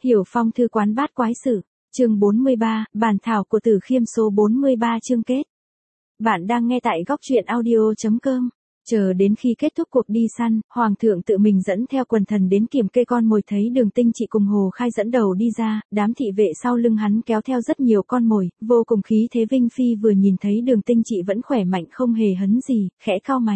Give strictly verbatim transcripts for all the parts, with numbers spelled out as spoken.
Hiểu Phong thư quán bát quái sử, chương bốn mươi ba, bản thảo của Tử Khiêm số bốn mươi ba chương kết. Bạn đang nghe tại góc truyện audio chấm com. Chờ đến khi kết thúc cuộc đi săn, Hoàng thượng tự mình dẫn theo quần thần đến kiểm kê con mồi, thấy Đường Tinh Trị cùng Hồ Khai dẫn đầu đi ra, đám thị vệ sau lưng hắn kéo theo rất nhiều con mồi, vô cùng khí thế. Vinh Phi vừa nhìn thấy Đường Tinh Trị vẫn khỏe mạnh không hề hấn gì, khẽ cau mày.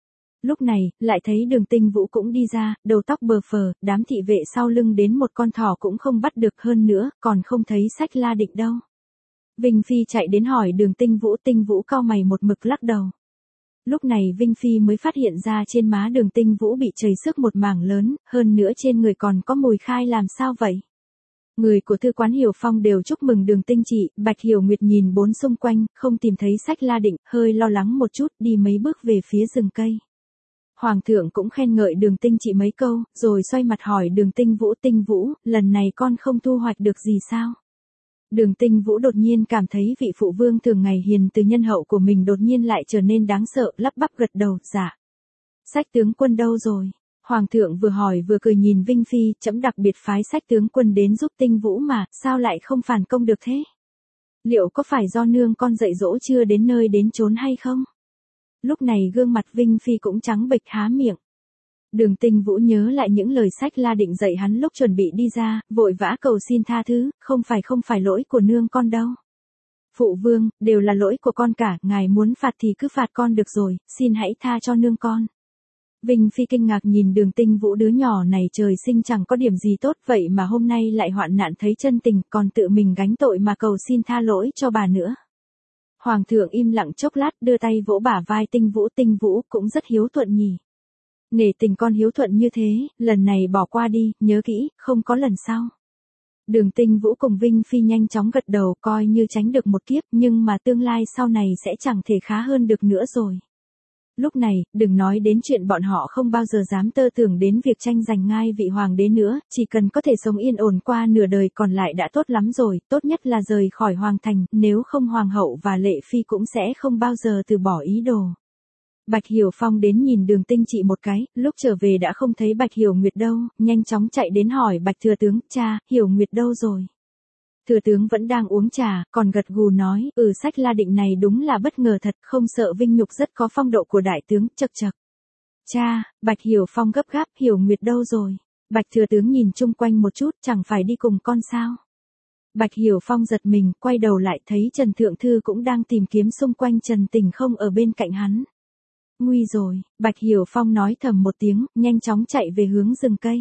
Lúc này, lại thấy Đường Tinh Vũ cũng đi ra, đầu tóc bờ phờ, đám thị vệ sau lưng đến một con thỏ cũng không bắt được, hơn nữa, còn không thấy Sách La Định đâu. Vinh Phi chạy đến hỏi Đường Tinh Vũ, Tinh Vũ cau mày một mực lắc đầu. Lúc này Vinh Phi mới phát hiện ra trên má Đường Tinh Vũ bị chảy xước một mảng lớn, hơn nữa trên người còn có mùi khai. Làm sao vậy? Người của thư quán Hiểu Phong đều chúc mừng Đường Tinh Trị. Bạch Hiểu Nguyệt nhìn bốn xung quanh, không tìm thấy Sách La Định, hơi lo lắng một chút, đi mấy bước về phía rừng cây. Hoàng thượng cũng khen ngợi Đường Tinh Trị mấy câu, rồi xoay mặt hỏi Đường Tinh Vũ, Tinh Vũ, lần này con không thu hoạch được gì sao? Đường Tinh Vũ đột nhiên cảm thấy vị phụ vương thường ngày hiền từ nhân hậu của mình đột nhiên lại trở nên đáng sợ, lắp bắp gật đầu, dạ. Sách tướng quân đâu rồi? Hoàng thượng vừa hỏi vừa cười nhìn Vinh Phi, trẫm đặc biệt phái Sách tướng quân đến giúp Tinh Vũ mà, sao lại không phản công được thế? Liệu có phải do nương con dạy dỗ chưa đến nơi đến chốn hay không? Lúc này gương mặt Vinh Phi cũng trắng bệch, há miệng. Đường Tinh Vũ nhớ lại những lời Sách La Định dạy hắn lúc chuẩn bị đi ra, vội vã cầu xin tha thứ, không phải không phải lỗi của nương con đâu. Phụ vương, đều là lỗi của con cả, ngài muốn phạt thì cứ phạt con được rồi, xin hãy tha cho nương con. Vinh Phi kinh ngạc nhìn Đường Tinh Vũ, đứa nhỏ này trời sinh chẳng có điểm gì tốt, vậy mà hôm nay lại hoạn nạn thấy chân tình, còn tự mình gánh tội mà cầu xin tha lỗi cho bà nữa. Hoàng thượng im lặng chốc lát, đưa tay vỗ bả vai Tinh Vũ, Tinh Vũ cũng rất hiếu thuận nhỉ. Nể tình con hiếu thuận như thế, lần này bỏ qua đi, nhớ kỹ, không có lần sau. Đường Tinh Vũ cùng Vinh Phi nhanh chóng gật đầu, coi như tránh được một kiếp, nhưng mà tương lai sau này sẽ chẳng thể khá hơn được nữa rồi. Lúc này, đừng nói đến chuyện bọn họ không bao giờ dám tơ tưởng đến việc tranh giành ngai vị hoàng đế nữa, chỉ cần có thể sống yên ổn qua nửa đời còn lại đã tốt lắm rồi, tốt nhất là rời khỏi hoàng thành, nếu không hoàng hậu và Lệ Phi cũng sẽ không bao giờ từ bỏ ý đồ. Bạch Hiểu Phong đến nhìn Đường Tinh Trị một cái, lúc trở về đã không thấy Bạch Hiểu Nguyệt đâu, nhanh chóng chạy đến hỏi Bạch thừa tướng, cha, Hiểu Nguyệt đâu rồi? Thừa tướng vẫn đang uống trà, còn gật gù nói, ừ Sách La Định này đúng là bất ngờ thật, không sợ vinh nhục, rất có phong độ của đại tướng, chậc chậc. Cha, Bạch Hiểu Phong gấp gáp, Hiểu Nguyệt đâu rồi? Bạch thừa tướng nhìn chung quanh một chút, chẳng phải đi cùng con sao? Bạch Hiểu Phong giật mình, quay đầu lại thấy Trần Thượng Thư cũng đang tìm kiếm xung quanh, Trần Tình không ở bên cạnh hắn. Nguy rồi, Bạch Hiểu Phong nói thầm một tiếng, nhanh chóng chạy về hướng rừng cây.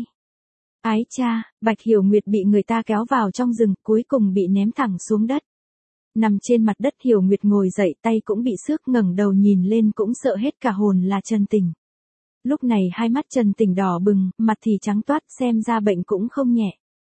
Ái cha, Bạch Hiểu Nguyệt bị người ta kéo vào trong rừng, cuối cùng bị ném thẳng xuống đất. Nằm trên mặt đất, Hiểu Nguyệt ngồi dậy, tay cũng bị xước, ngẩng đầu nhìn lên cũng sợ hết cả hồn, là Trần Tình. Lúc này hai mắt Trần Tình đỏ bừng, mặt thì trắng toát, xem ra bệnh cũng không nhẹ.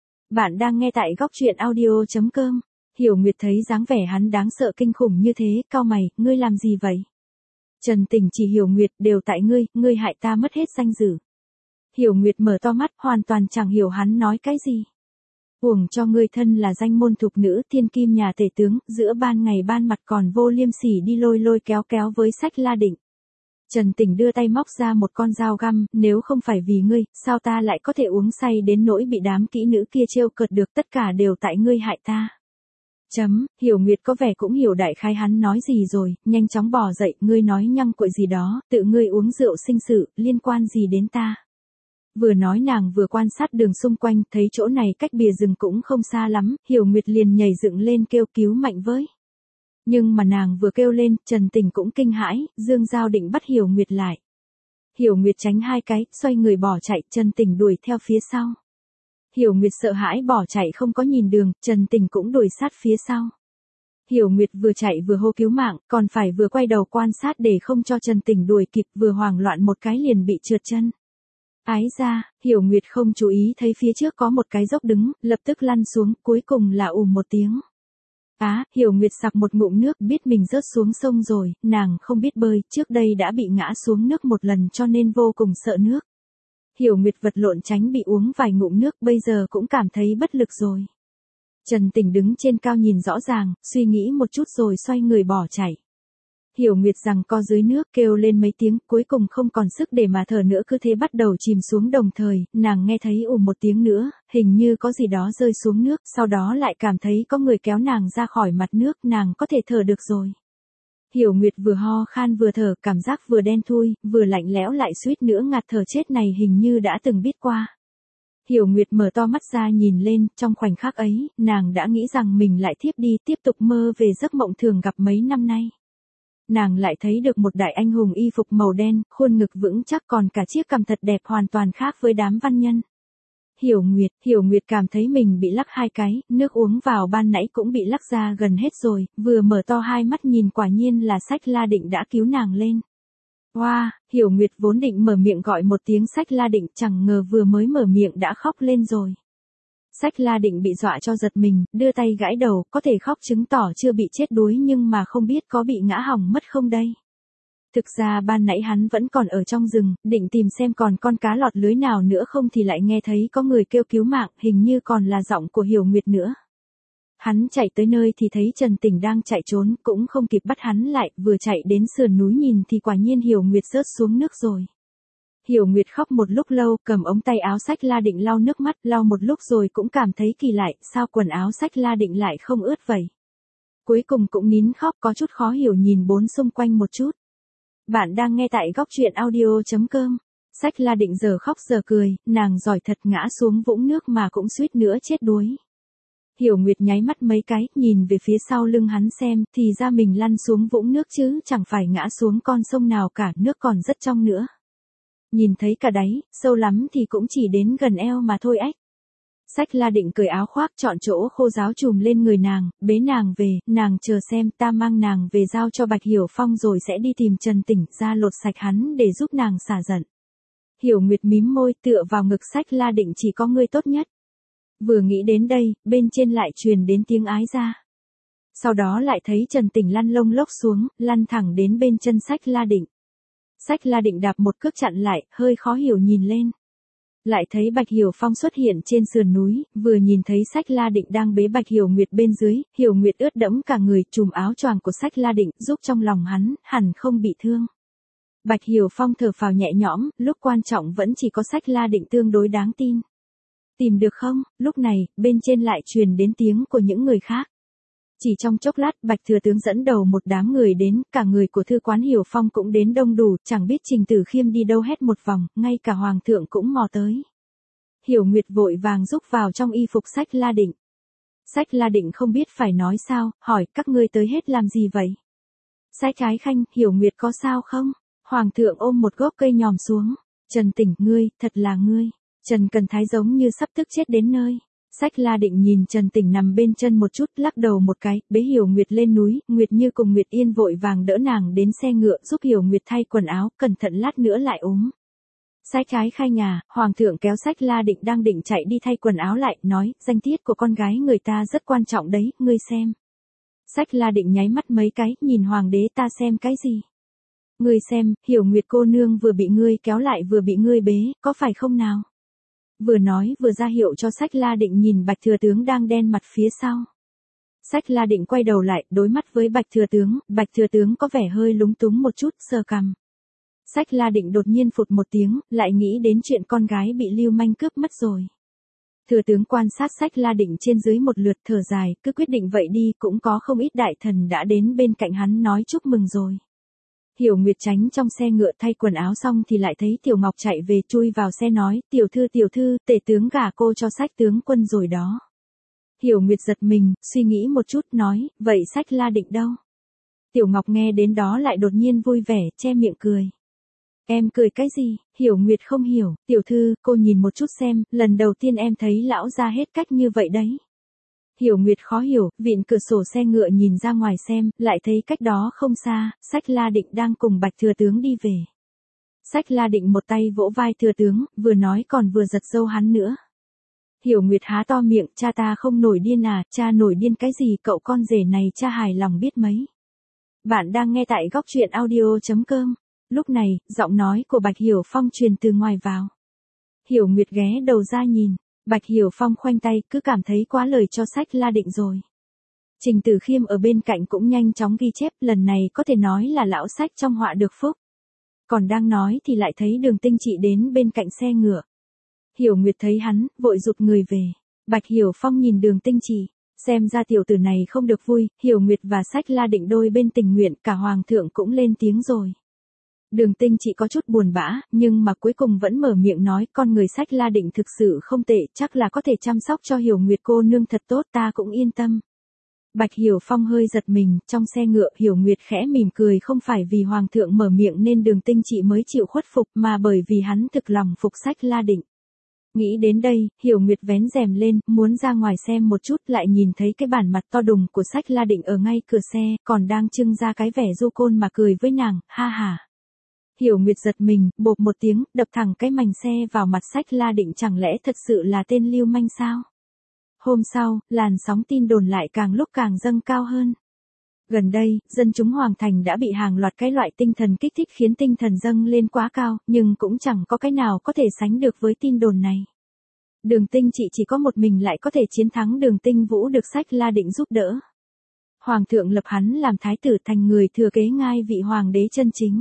Bạn đang nghe tại góc truyện audio chấm com. Hiểu Nguyệt thấy dáng vẻ hắn đáng sợ kinh khủng như thế, cau mày, ngươi làm gì vậy? Trần Tình chỉ Hiểu Nguyệt, đều tại ngươi, ngươi hại ta mất hết danh dự. Hiểu Nguyệt mở to mắt, hoàn toàn chẳng hiểu hắn nói cái gì. Uổng cho ngươi thân là danh môn thục nữ, thiên kim nhà tể tướng, giữa ban ngày ban mặt còn vô liêm sỉ đi lôi lôi kéo kéo với Sách La Định. Trần Tình đưa tay móc ra một con dao găm, nếu không phải vì ngươi, sao ta lại có thể uống say đến nỗi bị đám kỹ nữ kia trêu cợt được, tất cả đều tại ngươi hại ta. Chấm, Hiểu Nguyệt có vẻ cũng hiểu đại khái hắn nói gì rồi, nhanh chóng bò dậy, ngươi nói nhăng cuội gì đó, tự ngươi uống rượu sinh sự, liên quan gì đến ta. Vừa nói nàng vừa quan sát đường xung quanh, thấy chỗ này cách bìa rừng cũng không xa lắm, Hiểu Nguyệt liền nhảy dựng lên kêu cứu mạnh với. Nhưng mà nàng vừa kêu lên, Trần Tình cũng kinh hãi, dương dao định bắt Hiểu Nguyệt lại. Hiểu Nguyệt tránh hai cái, xoay người bỏ chạy, Trần Tình đuổi theo phía sau. Hiểu Nguyệt sợ hãi bỏ chạy không có nhìn đường, Trần Tình cũng đuổi sát phía sau. Hiểu Nguyệt vừa chạy vừa hô cứu mạng, còn phải vừa quay đầu quan sát để không cho Trần Tình đuổi kịp, vừa hoảng loạn một cái liền bị trượt chân. Ái ra, Hiểu Nguyệt không chú ý thấy phía trước có một cái dốc đứng, lập tức lăn xuống, cuối cùng là ùm một tiếng. Á, Hiểu Nguyệt sặc một ngụm nước, biết mình rớt xuống sông rồi, nàng không biết bơi, trước đây đã bị ngã xuống nước một lần cho nên vô cùng sợ nước. Hiểu Nguyệt vật lộn tránh bị uống vài ngụm nước, bây giờ cũng cảm thấy bất lực rồi. Trần Tình đứng trên cao nhìn rõ ràng, suy nghĩ một chút rồi xoay người bỏ chạy. Hiểu Nguyệt rằng co dưới nước kêu lên mấy tiếng, cuối cùng không còn sức để mà thở nữa, cứ thế bắt đầu chìm xuống, đồng thời, nàng nghe thấy ù một tiếng nữa, hình như có gì đó rơi xuống nước, sau đó lại cảm thấy có người kéo nàng ra khỏi mặt nước, nàng có thể thở được rồi. Hiểu Nguyệt vừa ho khan vừa thở, cảm giác vừa đen thui, vừa lạnh lẽo lại suýt nữa ngạt thở chết này hình như đã từng biết qua. Hiểu Nguyệt mở to mắt ra nhìn lên, trong khoảnh khắc ấy, nàng đã nghĩ rằng mình lại thiếp đi, tiếp tục mơ về giấc mộng thường gặp mấy năm nay. Nàng lại thấy được một đại anh hùng y phục màu đen, khuôn ngực vững chắc, còn cả chiếc cằm thật đẹp hoàn toàn khác với đám văn nhân. Hiểu Nguyệt, Hiểu Nguyệt cảm thấy mình bị lắc hai cái, nước uống vào ban nãy cũng bị lắc ra gần hết rồi, vừa mở to hai mắt nhìn quả nhiên là Sách La Định đã cứu nàng lên. Wow, Hiểu Nguyệt vốn định mở miệng gọi một tiếng Sách La Định, chẳng ngờ vừa mới mở miệng đã khóc lên rồi. Sách La Định bị dọa cho giật mình, đưa tay gãi đầu, có thể khóc chứng tỏ chưa bị chết đuối, nhưng mà không biết có bị ngã hỏng mất không đây. Thực ra ban nãy hắn vẫn còn ở trong rừng, định tìm xem còn con cá lọt lưới nào nữa không thì lại nghe thấy có người kêu cứu mạng, hình như còn là giọng của Hiểu Nguyệt nữa. Hắn chạy tới nơi thì thấy Trần Tỉnh đang chạy trốn, cũng không kịp bắt hắn lại, vừa chạy đến sườn núi nhìn thì quả nhiên Hiểu Nguyệt rớt xuống nước rồi. Hiểu Nguyệt khóc một lúc lâu, cầm ống tay áo Sách La Định lau nước mắt, lau một lúc rồi cũng cảm thấy kỳ lạ, sao quần áo Sách La Định lại không ướt vậy. Cuối cùng cũng nín khóc, có chút khó hiểu nhìn bốn xung quanh một chút. Bạn đang nghe tại góc truyện audio chấm com. Sách La Định giờ khóc giờ cười, nàng giỏi thật, ngã xuống vũng nước mà cũng suýt nữa chết đuối. Hiểu Nguyệt nháy mắt mấy cái, nhìn về phía sau lưng hắn xem, thì ra mình lăn xuống vũng nước chứ chẳng phải ngã xuống con sông nào cả, nước còn rất trong nữa. Nhìn thấy cả đáy, sâu lắm thì cũng chỉ đến gần eo mà thôi ách. Sách La Định cởi áo khoác, chọn chỗ khô ráo trùm lên người nàng, bế nàng về, nàng chờ xem, ta mang nàng về giao cho Bạch Hiểu Phong rồi sẽ đi tìm Trần Tỉnh ra lột sạch hắn để giúp nàng xả giận. Hiểu Nguyệt mím môi tựa vào ngực Sách La Định, chỉ có ngươi tốt nhất. Vừa nghĩ đến đây, bên trên lại truyền đến tiếng ái ra. Sau đó lại thấy Trần Tỉnh lăn lông lốc xuống, lăn thẳng đến bên chân Sách La Định. Sách La Định đạp một cước chặn lại, hơi khó hiểu nhìn lên. Lại thấy Bạch Hiểu Phong xuất hiện trên sườn núi, vừa nhìn thấy Sách La Định đang bế Bạch Hiểu Nguyệt bên dưới, Hiểu Nguyệt ướt đẫm cả người, chùm áo choàng của Sách La Định, giúp trong lòng hắn, hẳn không bị thương. Bạch Hiểu Phong thở phào nhẹ nhõm, lúc quan trọng vẫn chỉ có Sách La Định tương đối đáng tin. Tìm được không? Lúc này, bên trên lại truyền đến tiếng của những người khác. Chỉ trong chốc lát, Bạch Thừa Tướng dẫn đầu một đám người đến, cả người của thư quán Hiểu Phong cũng đến đông đủ, chẳng biết Trình Tử Khiêm đi đâu hết một vòng, ngay cả Hoàng thượng cũng mò tới. Hiểu Nguyệt vội vàng rúc vào trong y phục Sách La Định. Sách La Định không biết phải nói sao, hỏi các ngươi tới hết làm gì vậy? Sách Ái Khanh, Hiểu Nguyệt có sao không? Hoàng thượng ôm một gốc cây nhòm xuống. Trần Tỉnh, ngươi, thật là ngươi. Trần Cần Thái giống như sắp tức chết đến nơi. Sách La Định nhìn Trần Tỉnh nằm bên chân một chút, lắc đầu một cái, bế Hiểu Nguyệt lên núi, Nguyệt Như cùng Nguyệt Yên vội vàng đỡ nàng đến xe ngựa, giúp Hiểu Nguyệt thay quần áo, cẩn thận lát nữa lại ốm. Sách Ái Khanh à, Hoàng thượng kéo Sách La Định đang định chạy đi thay quần áo lại, nói, danh tiết của con gái người ta rất quan trọng đấy, ngươi xem. Sách La Định nháy mắt mấy cái, nhìn Hoàng đế, ta xem cái gì? Ngươi xem, Hiểu Nguyệt cô nương vừa bị ngươi kéo lại vừa bị ngươi bế, có phải không nào? Vừa nói vừa ra hiệu cho Sách La Định nhìn Bạch Thừa Tướng đang đen mặt phía sau. Sách La Định quay đầu lại, đối mắt với Bạch Thừa Tướng, Bạch Thừa Tướng có vẻ hơi lúng túng một chút, sờ cằm. Sách La Định đột nhiên phụt một tiếng, lại nghĩ đến chuyện con gái bị lưu manh cướp mất rồi. Thừa tướng quan sát Sách La Định trên dưới một lượt, thở dài, cứ quyết định vậy đi, cũng có không ít đại thần đã đến bên cạnh hắn nói chúc mừng rồi. Hiểu Nguyệt tránh trong xe ngựa thay quần áo xong thì lại thấy Tiểu Ngọc chạy về, chui vào xe nói, tiểu thư tiểu thư, tể tướng gả cô cho Sách tướng quân rồi đó. Hiểu Nguyệt giật mình, suy nghĩ một chút, nói, vậy Sách La Định đâu? Tiểu Ngọc nghe đến đó lại đột nhiên vui vẻ, che miệng cười. Em cười cái gì? Hiểu Nguyệt không hiểu, tiểu thư, cô nhìn một chút xem, lần đầu tiên em thấy lão ra hết cách như vậy đấy. Hiểu Nguyệt khó hiểu, vịn cửa sổ xe ngựa nhìn ra ngoài xem, lại thấy cách đó không xa, Sách La Định đang cùng Bạch Thừa Tướng đi về. Sách La Định một tay vỗ vai Thừa Tướng, vừa nói còn vừa giật râu hắn nữa. Hiểu Nguyệt há to miệng, cha ta không nổi điên à, cha nổi điên cái gì, cậu con rể này cha hài lòng biết mấy. Bạn đang nghe tại góc truyện audio chấm com. Lúc này, giọng nói của Bạch Hiểu Phong truyền từ ngoài vào. Hiểu Nguyệt ghé đầu ra nhìn. Bạch Hiểu Phong khoanh tay, cứ cảm thấy quá lời cho Sách La Định rồi. Trình Tử Khiêm ở bên cạnh cũng nhanh chóng ghi chép, lần này có thể nói là lão sách trong họa được phúc. Còn đang nói thì lại thấy Đường Tinh Trị đến bên cạnh xe ngựa. Hiểu Nguyệt thấy hắn, vội rụt người về. Bạch Hiểu Phong nhìn Đường Tinh Trị, xem ra tiểu tử này không được vui. Hiểu Nguyệt và Sách La Định đôi bên tình nguyện, cả hoàng thượng cũng lên tiếng rồi. Đường Tinh Trị có chút buồn bã, nhưng mà cuối cùng vẫn mở miệng nói, con người Sách La Định thực sự không tệ, chắc là có thể chăm sóc cho Hiểu Nguyệt cô nương thật tốt, ta cũng yên tâm. Bạch Hiểu Phong hơi giật mình, trong xe ngựa Hiểu Nguyệt khẽ mỉm cười, không phải vì hoàng thượng mở miệng nên Đường Tinh Trị mới chịu khuất phục, mà bởi vì hắn thực lòng phục Sách La Định. Nghĩ đến đây, Hiểu Nguyệt vén rèm lên, muốn ra ngoài xem một chút, lại nhìn thấy cái bản mặt to đùng của Sách La Định ở ngay cửa xe, còn đang trưng ra cái vẻ du côn mà cười với nàng, ha ha. Hiểu Nguyệt giật mình, bộp một tiếng, đập thẳng cái mành xe vào mặt Sách La Định, chẳng lẽ thật sự là tên lưu manh sao? Hôm sau, làn sóng tin đồn lại càng lúc càng dâng cao hơn. Gần đây, dân chúng Hoàng Thành đã bị hàng loạt cái loại tinh thần kích thích khiến tinh thần dâng lên quá cao, nhưng cũng chẳng có cái nào có thể sánh được với tin đồn này. Đường Tinh Trị chỉ có một mình lại có thể chiến thắng Đường Tinh Vũ, được Sách La Định giúp đỡ. Hoàng thượng lập hắn làm thái tử, thành người thừa kế ngai vị hoàng đế chân chính.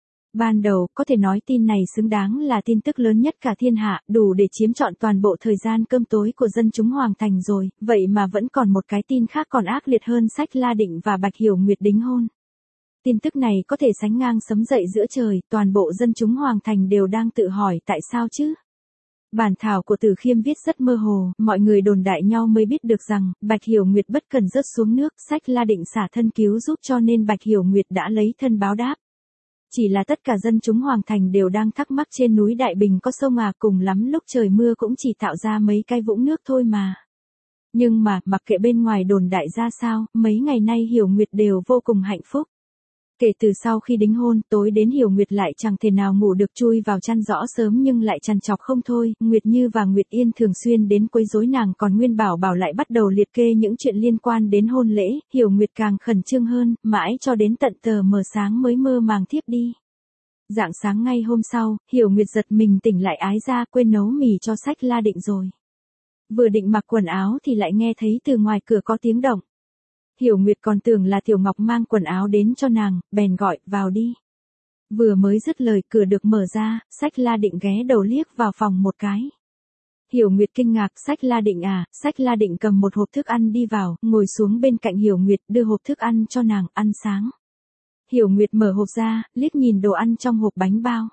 Ban đầu, có thể nói tin này xứng đáng là tin tức lớn nhất cả thiên hạ, đủ để chiếm trọn toàn bộ thời gian cơm tối của dân chúng Hoàng Thành rồi, vậy mà vẫn còn một cái tin khác còn ác liệt hơn, Sách La Định và Bạch Hiểu Nguyệt đính hôn. Tin tức này có thể sánh ngang sấm dậy giữa trời, toàn bộ dân chúng Hoàng Thành đều đang tự hỏi tại sao chứ? Bản thảo của Tử Khiêm viết rất mơ hồ, mọi người đồn đại nhau mới biết được rằng, Bạch Hiểu Nguyệt bất cần rớt xuống nước, Sách La Định xả thân cứu giúp, cho nên Bạch Hiểu Nguyệt đã lấy thân báo đáp. Chỉ là tất cả dân chúng Hoàng Thành đều đang thắc mắc, trên núi Đại Bình có sông à, cùng lắm lúc trời mưa cũng chỉ tạo ra mấy cái vũng nước thôi mà. Nhưng mà, mặc kệ bên ngoài đồn đại ra sao, mấy ngày nay Hiểu Nguyệt đều vô cùng hạnh phúc. Kể từ sau khi đính hôn, tối đến Hiểu Nguyệt lại chẳng thể nào ngủ được, chui vào chăn rõ sớm nhưng lại trằn trọc không thôi. Nguyệt Như và Nguyệt Yên thường xuyên đến quấy rối nàng, còn Nguyên Bảo Bảo lại bắt đầu liệt kê những chuyện liên quan đến hôn lễ. Hiểu Nguyệt càng khẩn trương hơn, mãi cho đến tận tờ mờ sáng mới mơ màng thiếp đi. Rạng sáng ngay hôm sau, Hiểu Nguyệt giật mình tỉnh lại, ái ra, quên nấu mì cho Sách La Định rồi. Vừa định mặc quần áo thì lại nghe thấy từ ngoài cửa có tiếng động. Hiểu Nguyệt còn tưởng là Tiểu Ngọc mang quần áo đến cho nàng, bèn gọi, vào đi. Vừa mới dứt lời, cửa được mở ra, Sách La Định ghé đầu liếc vào phòng một cái. Hiểu Nguyệt kinh ngạc, Sách La Định à? Sách La Định cầm một hộp thức ăn đi vào, ngồi xuống bên cạnh Hiểu Nguyệt, đưa hộp thức ăn cho nàng, ăn sáng. Hiểu Nguyệt mở hộp ra, liếc nhìn đồ ăn trong hộp bánh bao.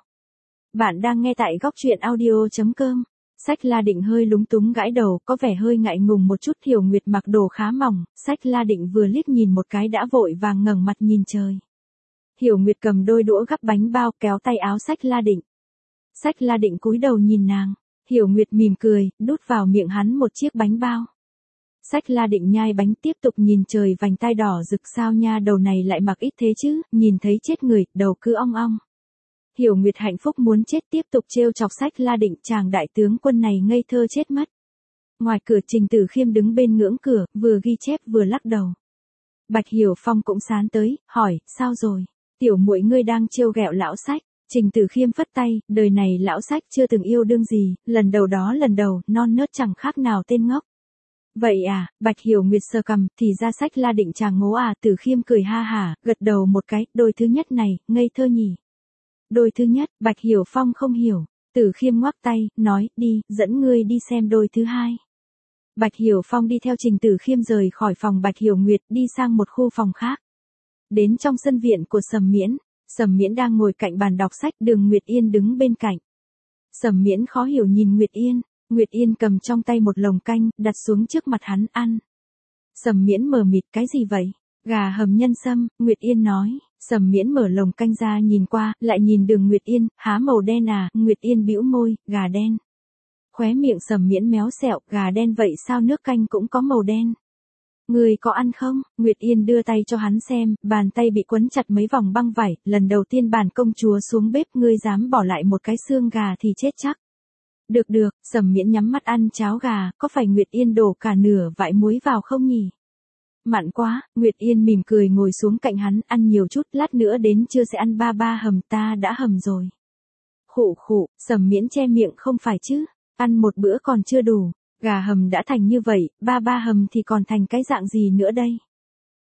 Bạn đang nghe tại góc truyện audio chấm com. Sách La Định hơi lúng túng gãi đầu, có vẻ hơi ngại ngùng một chút. Hiểu Nguyệt mặc đồ khá mỏng, Sách La Định vừa liếc nhìn một cái đã vội vàng ngẩng mặt nhìn trời. Hiểu Nguyệt cầm đôi đũa gắp bánh bao, kéo tay áo Sách La Định. Sách La Định cúi đầu nhìn nàng, Hiểu Nguyệt mỉm cười, đút vào miệng hắn một chiếc bánh bao. Sách La Định nhai bánh, tiếp tục nhìn trời, vành tai đỏ rực, sao nha đầu này lại mặc ít thế chứ, nhìn thấy chết người, đầu cứ ong ong. Hiểu Nguyệt hạnh phúc muốn chết, tiếp tục trêu chọc Sách La Định, chàng đại tướng quân này ngây thơ chết mất. Ngoài cửa Trình Tử Khiêm đứng bên ngưỡng cửa, vừa ghi chép vừa lắc đầu. Bạch Hiểu Phong cũng sán tới, hỏi, sao rồi? Tiểu muội ngươi đang trêu ghẹo lão Sách. Trình Tử Khiêm phất tay, đời này lão Sách chưa từng yêu đương gì, lần đầu đó lần đầu, non nớt chẳng khác nào tên ngốc. Vậy à? Bạch Hiểu Nguyệt sờ cằm, thì ra Sách La Định chàng ngố à? Tử Khiêm cười ha hả, gật đầu một cái, đôi thứ nhất này, ngây thơ nhỉ. Đôi thứ nhất, Bạch Hiểu Phong không hiểu. Tử Khiêm ngoắc tay, nói, đi, dẫn ngươi đi xem đôi thứ hai. Bạch Hiểu Phong đi theo Trình Tử Khiêm rời khỏi phòng Bạch Hiểu Nguyệt, đi sang một khu phòng khác. Đến trong sân viện của Sầm Miễn, Sầm Miễn đang ngồi cạnh bàn đọc sách, Đường Nguyệt Yên đứng bên cạnh. Sầm Miễn khó hiểu nhìn Nguyệt Yên, Nguyệt Yên cầm trong tay một lồng canh, đặt xuống trước mặt hắn, ăn. Sầm Miễn mờ mịt, cái gì vậy? Gà hầm nhân sâm, Nguyệt Yên nói. Sầm Miễn mở lồng canh ra nhìn qua, lại nhìn Đường Nguyệt Yên, há màu đen à? Nguyệt Yên bĩu môi, gà đen. Khóe miệng Sầm Miễn méo sẹo, gà đen vậy sao nước canh cũng có màu đen? Ngươi có ăn không? Nguyệt Yên đưa tay cho hắn xem, bàn tay bị quấn chặt mấy vòng băng vải, lần đầu tiên bản công chúa xuống bếp, ngươi dám bỏ lại một cái xương gà thì chết chắc. Được được, Sầm Miễn nhắm mắt ăn cháo gà, có phải Nguyệt Yên đổ cả nửa vại muối vào không nhỉ? Mặn quá, Nguyệt Yên mỉm cười ngồi xuống cạnh hắn, ăn nhiều chút, lát nữa đến trưa sẽ ăn ba ba hầm, ta đã hầm rồi. Khụ khụ, Sầm Miễn che miệng, không phải chứ, ăn một bữa còn chưa đủ, gà hầm đã thành như vậy, ba ba hầm thì còn thành cái dạng gì nữa đây?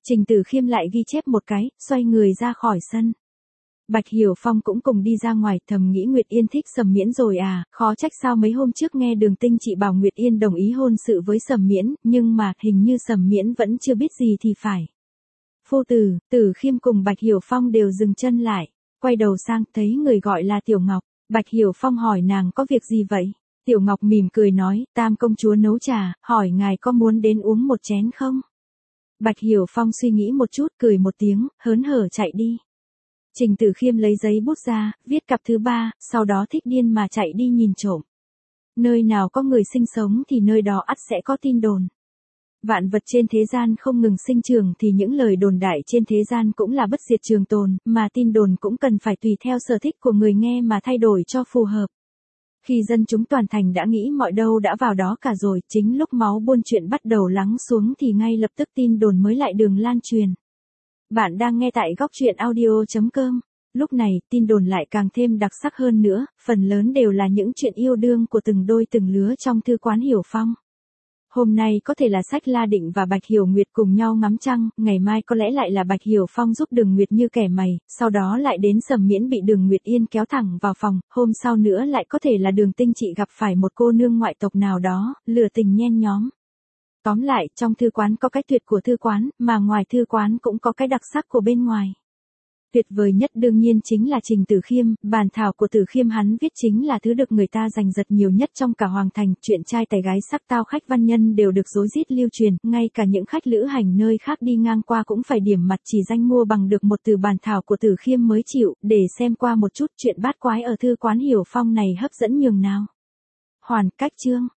Trình Tử Khiêm lại ghi chép một cái, xoay người ra khỏi sân. Bạch Hiểu Phong cũng cùng đi ra ngoài, thầm nghĩ Nguyệt Yên thích Sầm Miễn rồi à, khó trách sao mấy hôm trước nghe Đường Tinh chị bảo Nguyệt Yên đồng ý hôn sự với Sầm Miễn, nhưng mà hình như Sầm Miễn vẫn chưa biết gì thì phải. Phu tử, Tử Khiêm cùng Bạch Hiểu Phong đều dừng chân lại, quay đầu sang thấy người gọi là Tiểu Ngọc. Bạch Hiểu Phong hỏi nàng có việc gì vậy? Tiểu Ngọc mỉm cười nói, Tam công chúa nấu trà, hỏi ngài có muốn đến uống một chén không? Bạch Hiểu Phong suy nghĩ một chút, cười một tiếng, hớn hở chạy đi. Trình Tử Khiêm lấy giấy bút ra, viết cặp thứ ba, sau đó thích điên mà chạy đi nhìn trộm. Nơi nào có người sinh sống thì nơi đó ắt sẽ có tin đồn. Vạn vật trên thế gian không ngừng sinh trường thì những lời đồn đại trên thế gian cũng là bất diệt trường tồn, mà tin đồn cũng cần phải tùy theo sở thích của người nghe mà thay đổi cho phù hợp. Khi dân chúng toàn thành đã nghĩ mọi đâu đã vào đó cả rồi, chính lúc máu buôn chuyện bắt đầu lắng xuống thì ngay lập tức tin đồn mới lại đường lan truyền. Bạn đang nghe tại góc truyện audio chấm com. Lúc này, tin đồn lại càng thêm đặc sắc hơn nữa, phần lớn đều là những chuyện yêu đương của từng đôi từng lứa trong thư quán Hiểu Phong. Hôm nay có thể là Sách La Định và Bạch Hiểu Nguyệt cùng nhau ngắm trăng, ngày mai có lẽ lại là Bạch Hiểu Phong giúp Đường Nguyệt Như kẻ mày, sau đó lại đến Sầm Miễn bị Đường Nguyệt Yên kéo thẳng vào phòng, hôm sau nữa lại có thể là Đường Tinh chị gặp phải một cô nương ngoại tộc nào đó, lừa tình nhen nhóm. Tóm lại, trong thư quán có cái tuyệt của thư quán, mà ngoài thư quán cũng có cái đặc sắc của bên ngoài. Tuyệt vời nhất đương nhiên chính là Trình Tử Khiêm, bản thảo của Tử Khiêm hắn viết chính là thứ được người ta giành giật nhiều nhất trong cả hoàng thành, chuyện trai tài gái sắc tao khách văn nhân đều được rối rít lưu truyền, ngay cả những khách lữ hành nơi khác đi ngang qua cũng phải điểm mặt chỉ danh mua bằng được một từ bản thảo của Tử Khiêm mới chịu, để xem qua một chút chuyện bát quái ở thư quán Hiểu Phong này hấp dẫn nhường nào. Hoàn cách chương